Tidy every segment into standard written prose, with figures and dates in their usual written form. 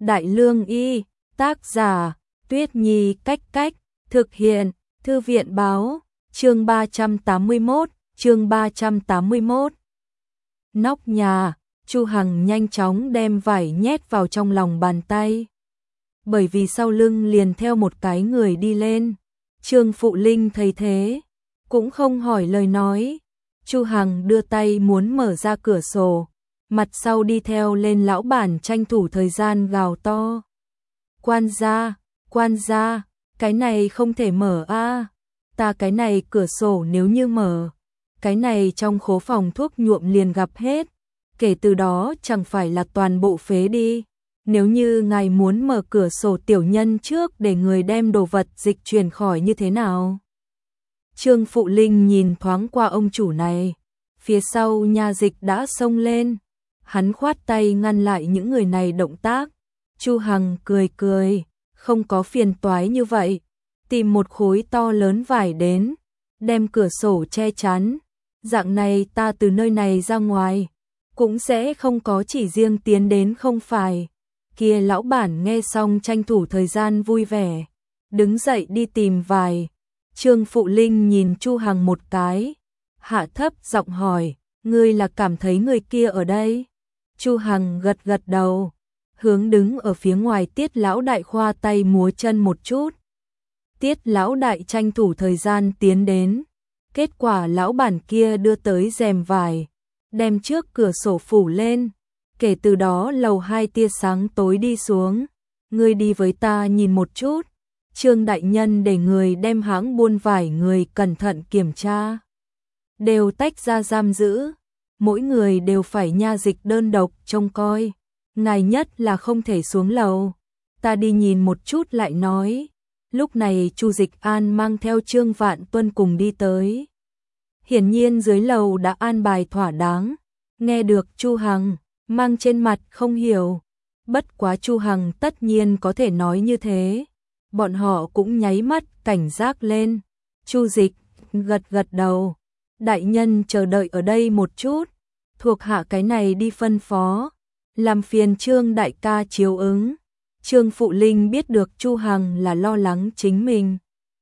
Đại Lương Y, tác giả, Tuyết Nhi Cách Cách, thực hiện, Thư viện Báo, chương 381. Nóc nhà, Chu Hằng nhanh chóng đem vải nhét vào trong lòng bàn tay. Bởi vì sau lưng liền theo một cái người đi lên. Trương Phụ Linh thấy thế, cũng không hỏi lời nói. Chu Hằng đưa tay muốn mở ra cửa sổ, mặt sau đi theo lên lão bản tranh thủ thời gian gào to. Quan gia, cái này không thể mở a. Ta cái này cửa sổ nếu như mở, cái này trong khố phòng thuốc nhuộm liền gặp hết. Kể từ đó chẳng phải là toàn bộ phế đi. Nếu như ngài muốn mở cửa sổ tiểu nhân trước để người đem đồ vật dịch chuyển khỏi như thế nào? Trương Phụ Linh nhìn thoáng qua ông chủ này, phía sau nha dịch đã xông lên. Hắn khoát tay ngăn lại những người này động tác. Chu Hằng cười, không có phiền toái như vậy. Tìm một khối to lớn vải đến, đem cửa sổ che chắn. Dạng này ta từ nơi này ra ngoài, cũng sẽ không có chỉ riêng tiến đến không phải. Kia lão bản nghe xong tranh thủ thời gian vui vẻ, đứng dậy đi tìm vải. Trương Phụ Linh nhìn Chu Hằng một cái, hạ thấp giọng hỏi, ngươi là cảm thấy người kia ở đây? Chu Hằng gật đầu, hướng đứng ở phía ngoài Tiết lão đại khoa tay múa chân một chút. Tiết lão đại tranh thủ thời gian tiến đến, kết quả lão bản kia đưa tới rèm vải, đem trước cửa sổ phủ lên. Kể từ đó lầu 2 tia sáng tối đi xuống. Ngươi đi với ta nhìn một chút. Trương đại nhân để người đem hãng buôn vải người cẩn thận kiểm tra. Đều tách ra giam giữ. Mỗi người đều phải nha dịch đơn độc trông coi. Ngài nhất là không thể xuống lầu. Ta đi nhìn một chút lại nói. Lúc này Chu Dịch An mang theo Trương Vạn Tuân cùng đi tới. Hiển nhiên dưới lầu đã an bài thỏa đáng. Nghe được Chu Hằng mang trên mặt không hiểu. Bất quá Chu Hằng tất nhiên có thể nói như thế. Bọn họ cũng nháy mắt cảnh giác lên. Chu Dịch gật đầu. Đại nhân chờ đợi ở đây một chút. Thuộc hạ cái này đi phân phó. Làm phiền Trương đại ca chiếu ứng. Trương Phụ Linh biết được Chu Hằng là lo lắng chính mình.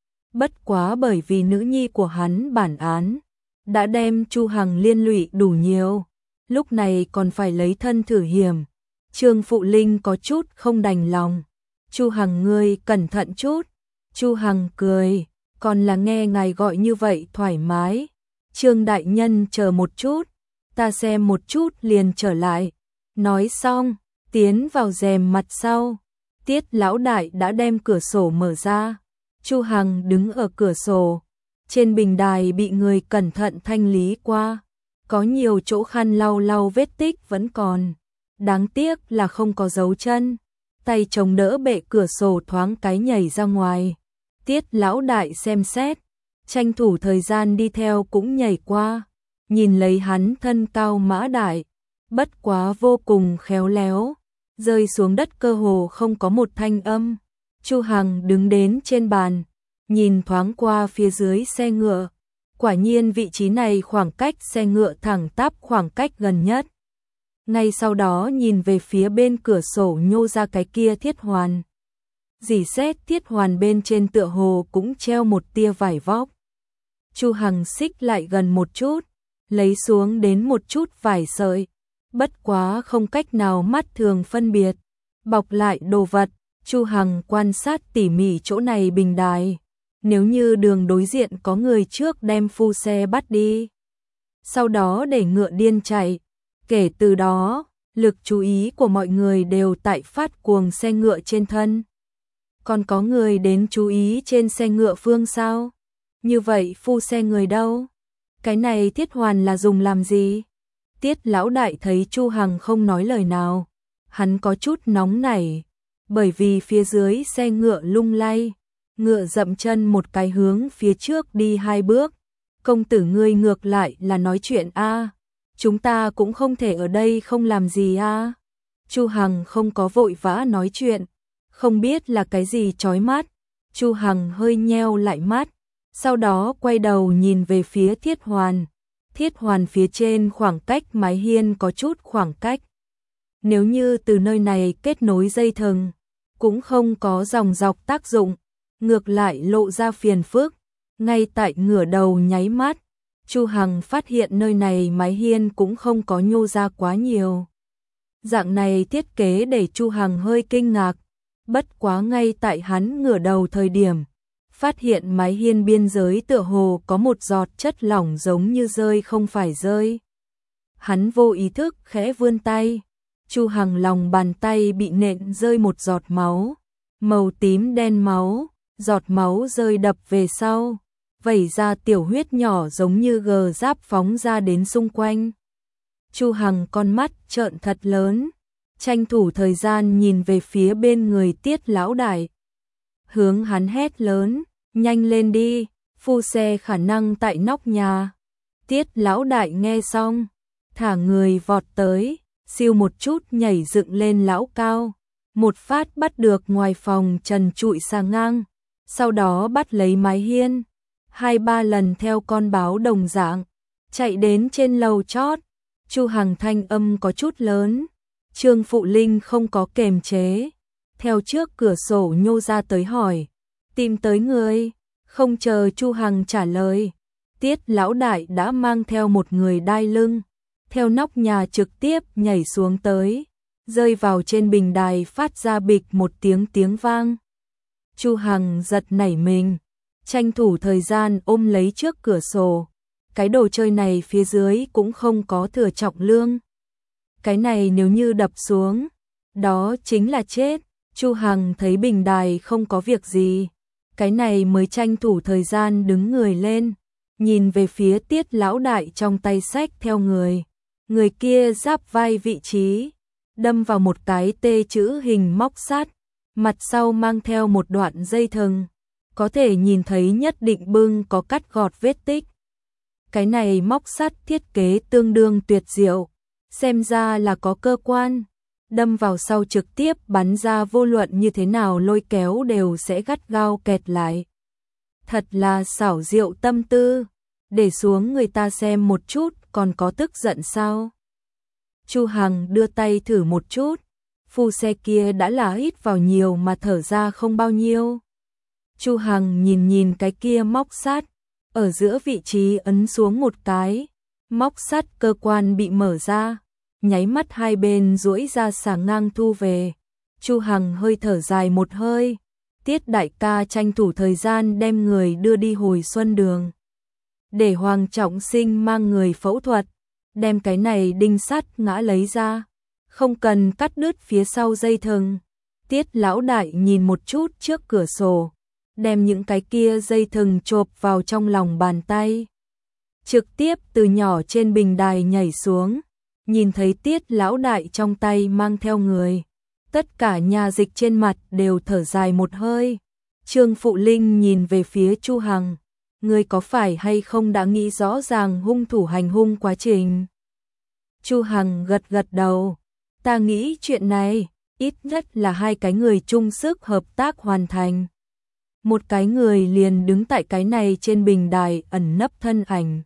Bất quá bởi vì nữ nhi của hắn bản án đã đem Chu Hằng liên lụy đủ nhiều. Lúc này còn phải lấy thân thử hiểm. Trương Phụ Linh có chút không đành lòng. Chu Hằng ngươi cẩn thận chút. Chu Hằng cười, còn là nghe ngài gọi như vậy thoải mái. Trương đại nhân chờ một chút, ta xem một chút liền trở lại. Nói xong, tiến vào rèm mặt sau. Tiết lão đại đã đem cửa sổ mở ra. Chu Hằng đứng ở cửa sổ. Trên bình đài bị người cẩn thận thanh lý qua. Có nhiều chỗ khăn lau vết tích vẫn còn. Đáng tiếc là không có dấu chân. Tay chống đỡ bệ cửa sổ thoáng cái nhảy ra ngoài. Tiết lão đại xem xét, tranh thủ thời gian đi theo cũng nhảy qua. Nhìn lấy hắn thân cao mã đại, bất quá vô cùng khéo léo. Rơi xuống đất cơ hồ không có một thanh âm. Chu Hằng đứng đến trên bàn, nhìn thoáng qua phía dưới xe ngựa. Quả nhiên vị trí này khoảng cách xe ngựa thẳng tắp khoảng cách gần nhất. Ngay sau đó nhìn về phía bên cửa sổ nhô ra cái kia thiết hoàn. Dì xét thiết hoàn bên trên tựa hồ cũng treo một tia vải vóc. Chu Hằng xích lại gần một chút, lấy xuống đến một chút vải sợi. Bất quá không cách nào mắt thường phân biệt. Bọc lại đồ vật, Chu Hằng quan sát tỉ mỉ chỗ này bình đài. Nếu như đường đối diện có người trước đem phu xe bắt đi, sau đó để ngựa điên chạy, kể từ đó, lực chú ý của mọi người đều tại phát cuồng xe ngựa trên thân. Còn có người đến chú ý trên xe ngựa phương sao? Như vậy phu xe người đâu? Cái này thiết hoàn là dùng làm gì? Tiết lão đại thấy Chu Hằng không nói lời nào, hắn có chút nóng nảy, bởi vì phía dưới xe ngựa lung lay. Ngựa dậm chân một cái hướng phía trước đi 2 bước. Công tử ngươi ngược lại là nói chuyện a. Chúng ta cũng không thể ở đây không làm gì a. Chu Hằng không có vội vã nói chuyện, không biết là cái gì chói mắt. Chu Hằng hơi nheo lại mắt, sau đó quay đầu nhìn về phía thiết hoàn. Thiết hoàn phía trên khoảng cách mái hiên có chút khoảng cách. nếu như từ nơi này kết nối dây thừng, cũng không có dòng dọc tác dụng, ngược lại lộ ra phiền phức. Ngay tại ngửa đầu nháy mắt, Chu Hằng phát hiện nơi này mái hiên cũng không có nhô ra quá nhiều. Dạng này thiết kế để Chu Hằng hơi kinh ngạc, bất quá ngay tại hắn ngửa đầu thời điểm, phát hiện mái hiên biên giới tựa hồ có một giọt chất lỏng giống như rơi không phải rơi. Hắn vô ý thức khẽ vươn tay, Chu Hằng lòng bàn tay bị nện rơi một giọt máu, màu tím đen máu, giọt máu rơi đập về sau, vẩy ra tiểu huyết nhỏ giống như gờ giáp phóng ra đến xung quanh. Chu Hằng con mắt trợn thật lớn, tranh thủ thời gian nhìn về phía bên người Tiết lão đại. Hướng hắn hét lớn, nhanh lên đi, phu xe khả năng tại nóc nhà. Tiết lão đại nghe xong, thả người vọt tới, siêu một chút nhảy dựng lên lão cao, một phát bắt được ngoài phòng trần trụi sang ngang, sau đó bắt lấy mái hiên, 2-3 lần theo con báo đồng dạng, chạy đến trên lầu chót. Chu Hằng thanh âm có chút lớn, Trương Phụ Linh không có kềm chế, theo trước cửa sổ nhô ra tới hỏi, tìm tới người. Không chờ Chu Hằng trả lời, Tiết lão đại đã mang theo một người đai lưng, theo nóc nhà trực tiếp nhảy xuống tới, rơi vào trên bình đài phát ra bịch một tiếng vang. Chu Hằng giật nảy mình, tranh thủ thời gian ôm lấy trước cửa sổ. Cái đồ chơi này phía dưới cũng không có thừa trọng lượng. Cái này nếu như đập xuống, đó chính là chết. Chu Hằng thấy bình đài không có việc gì, cái này mới tranh thủ thời gian đứng người lên, nhìn về phía Tiết lão đại trong tay xách theo người. Người kia giáp vai vị trí, đâm vào một cái T chữ hình móc sắt, mặt sau mang theo một đoạn dây thừng, có thể nhìn thấy nhất định bưng có cắt gọt vết tích. Cái này móc sắt thiết kế tương đương tuyệt diệu, xem ra là có cơ quan, đâm vào sau trực tiếp bắn ra, vô luận như thế nào lôi kéo đều sẽ gắt gao kẹt lại. Thật là xảo diệu tâm tư, để xuống người ta xem một chút, còn có tức giận sao? Chu Hằng đưa tay thử một chút, phu xe kia đã là hít vào nhiều mà thở ra không bao nhiêu. Chu Hằng nhìn cái kia móc sắt, ở giữa vị trí ấn xuống một cái, móc sắt cơ quan bị mở ra, nháy mắt hai bên duỗi ra sàng ngang thu về. Chu Hằng hơi thở dài một hơi, Tiết đại ca tranh thủ thời gian đem người đưa đi Hồi Xuân Đường, để Hoàng Trọng Sinh mang người phẫu thuật, đem cái này đinh sắt ngã lấy ra, không cần cắt đứt phía sau dây thừng. Tiết lão đại nhìn một chút trước cửa sổ, đem những cái kia dây thừng chộp vào trong lòng bàn tay, trực tiếp từ nhỏ trên bình đài nhảy xuống, nhìn thấy Tiết lão đại trong tay mang theo người, tất cả nhà dịch trên mặt đều thở dài một hơi. Trương Phụ Linh nhìn về phía Chu Hằng, ngươi có phải hay không đã nghĩ rõ ràng hung thủ hành hung quá trình? Chu Hằng gật đầu, ta nghĩ chuyện này ít nhất là hai cái người chung sức hợp tác hoàn thành. Một cái người liền đứng tại cái này trên bình đài ẩn nấp thân ảnh,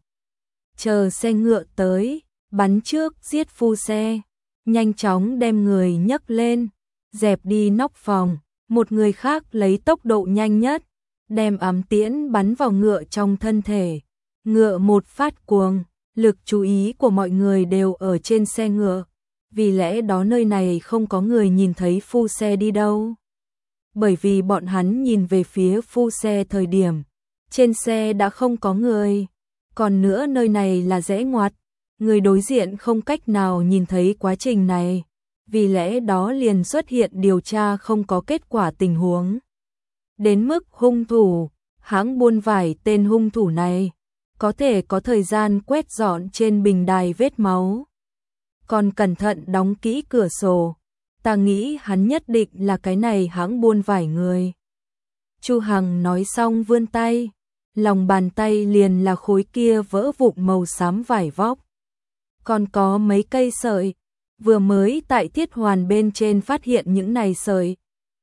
chờ xe ngựa tới, bắn trước giết phu xe, nhanh chóng đem người nhấc lên, dẹp đi nóc phòng. Một người khác lấy tốc độ nhanh nhất, đem ám tiễn bắn vào ngựa trong thân thể. Ngựa một phát cuồng, lực chú ý của mọi người đều ở trên xe ngựa, vì lẽ đó nơi này không có người nhìn thấy phu xe đi đâu. Bởi vì bọn hắn nhìn về phía phu xe thời điểm, trên xe đã không có người. Còn nữa nơi này là rẽ ngoặt, người đối diện không cách nào nhìn thấy quá trình này, vì lẽ đó liền xuất hiện điều tra không có kết quả tình huống. Đến mức hung thủ, hãng buôn vải tên hung thủ này, có thể có thời gian quét dọn trên bình đài vết máu, còn cẩn thận đóng kỹ cửa sổ. Ta nghĩ hắn nhất định là cái này hãng buôn vải người. Chu Hằng nói xong vươn tay, lòng bàn tay liền là khối kia vỡ vụn màu xám vải vóc. Còn có mấy cây sợi, vừa mới tại thiết hoàn bên trên phát hiện những này sợi.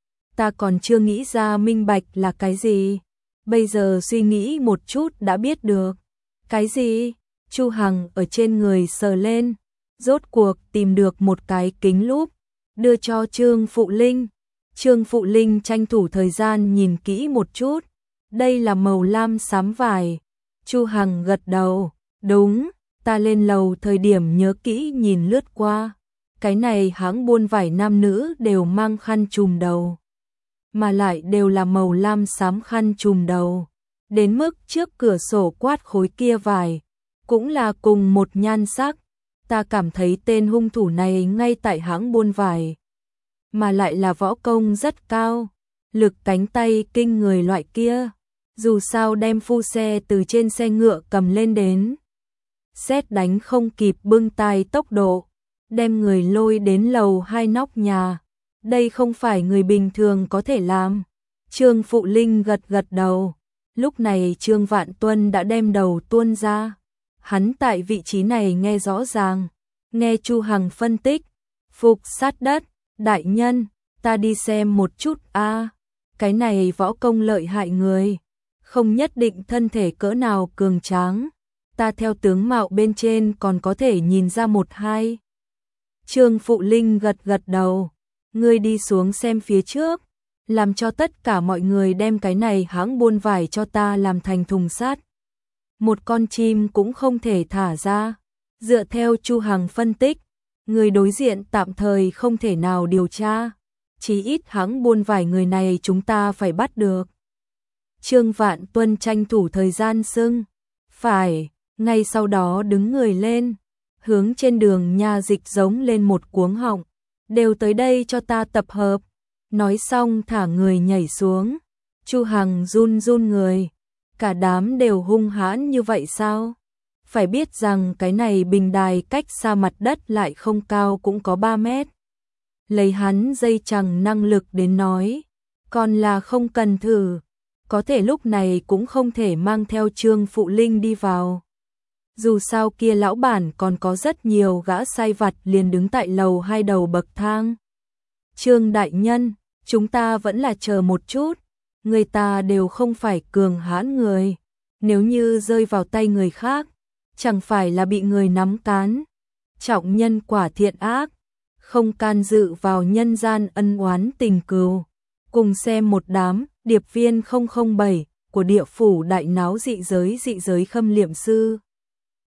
Ta còn chưa nghĩ ra minh bạch là cái gì, bây giờ suy nghĩ một chút đã biết được. Cái gì? Chu Hằng ở trên người sờ lên, rốt cuộc tìm được một cái kính lúp, đưa cho Trương Phụ Linh. Trương Phụ Linh tranh thủ thời gian nhìn kỹ một chút, đây là màu lam xám vải. Chu Hằng gật đầu, đúng, ta lên lầu thời điểm nhớ kỹ nhìn lướt qua. Cái này hãng buôn vải nam nữ đều mang khăn trùm đầu, mà lại đều là màu lam xám khăn trùm đầu. Đến mức trước cửa sổ quát khối kia vải, cũng là cùng một nhan sắc. Ta cảm thấy tên hung thủ này ngay tại hãng buôn vải, mà lại là võ công rất cao, lực cánh tay kinh người loại kia. Dù sao đem phu xe từ trên xe ngựa cầm lên đến, sét đánh không kịp bưng tay tốc độ, đem người lôi đến lầu 2 nóc nhà. Đây không phải người bình thường có thể làm. Trương Phụ Linh gật gật đầu. Lúc này Trương Vạn Tuân đã đem đầu tuôn ra. Hắn tại vị trí này nghe rõ ràng, nghe Chu Hằng phân tích, phục sát đất, đại nhân, ta đi xem một chút a. Cái này võ công lợi hại người, không nhất định thân thể cỡ nào cường tráng, ta theo tướng mạo bên trên còn có thể nhìn ra một hai. Trương Phụ Linh gật gật đầu, ngươi đi xuống xem phía trước, làm cho tất cả mọi người đem cái này hãng buôn vải cho ta làm thành thùng sắt. Một con chim cũng không thể thả ra. Dựa theo Chu Hằng phân tích, người đối diện tạm thời không thể nào điều tra, chí ít hãng buôn vải người này chúng ta phải bắt được. Trương Vạn Tuân tranh thủ thời gian xưng phải, ngay sau đó đứng người lên, hướng trên đường nha dịch giống lên một cuống họng, đều tới đây cho ta tập hợp. Nói xong thả người nhảy xuống. Chu Hằng run run người, cả đám đều hung hãn như vậy sao? Phải biết rằng cái này bình đài cách xa mặt đất lại không cao cũng có 3 mét. Lấy hắn dây chằng năng lực đến nói, còn là không cần thử, có thể lúc này cũng không thể mang theo Trương Phụ Linh đi vào. Dù sao kia lão bản còn có rất nhiều gã sai vặt liền đứng tại lầu 2 đầu bậc thang. Trương đại nhân, chúng ta vẫn là chờ một chút, người ta đều không phải cường hãn người, nếu như rơi vào tay người khác, chẳng phải là bị người nắm cán. Trọng nhân quả thiện ác, không can dự vào nhân gian ân oán tình cừu. Cùng xem một đám điệp viên 007 của địa phủ đại náo dị giới khâm liệm sư.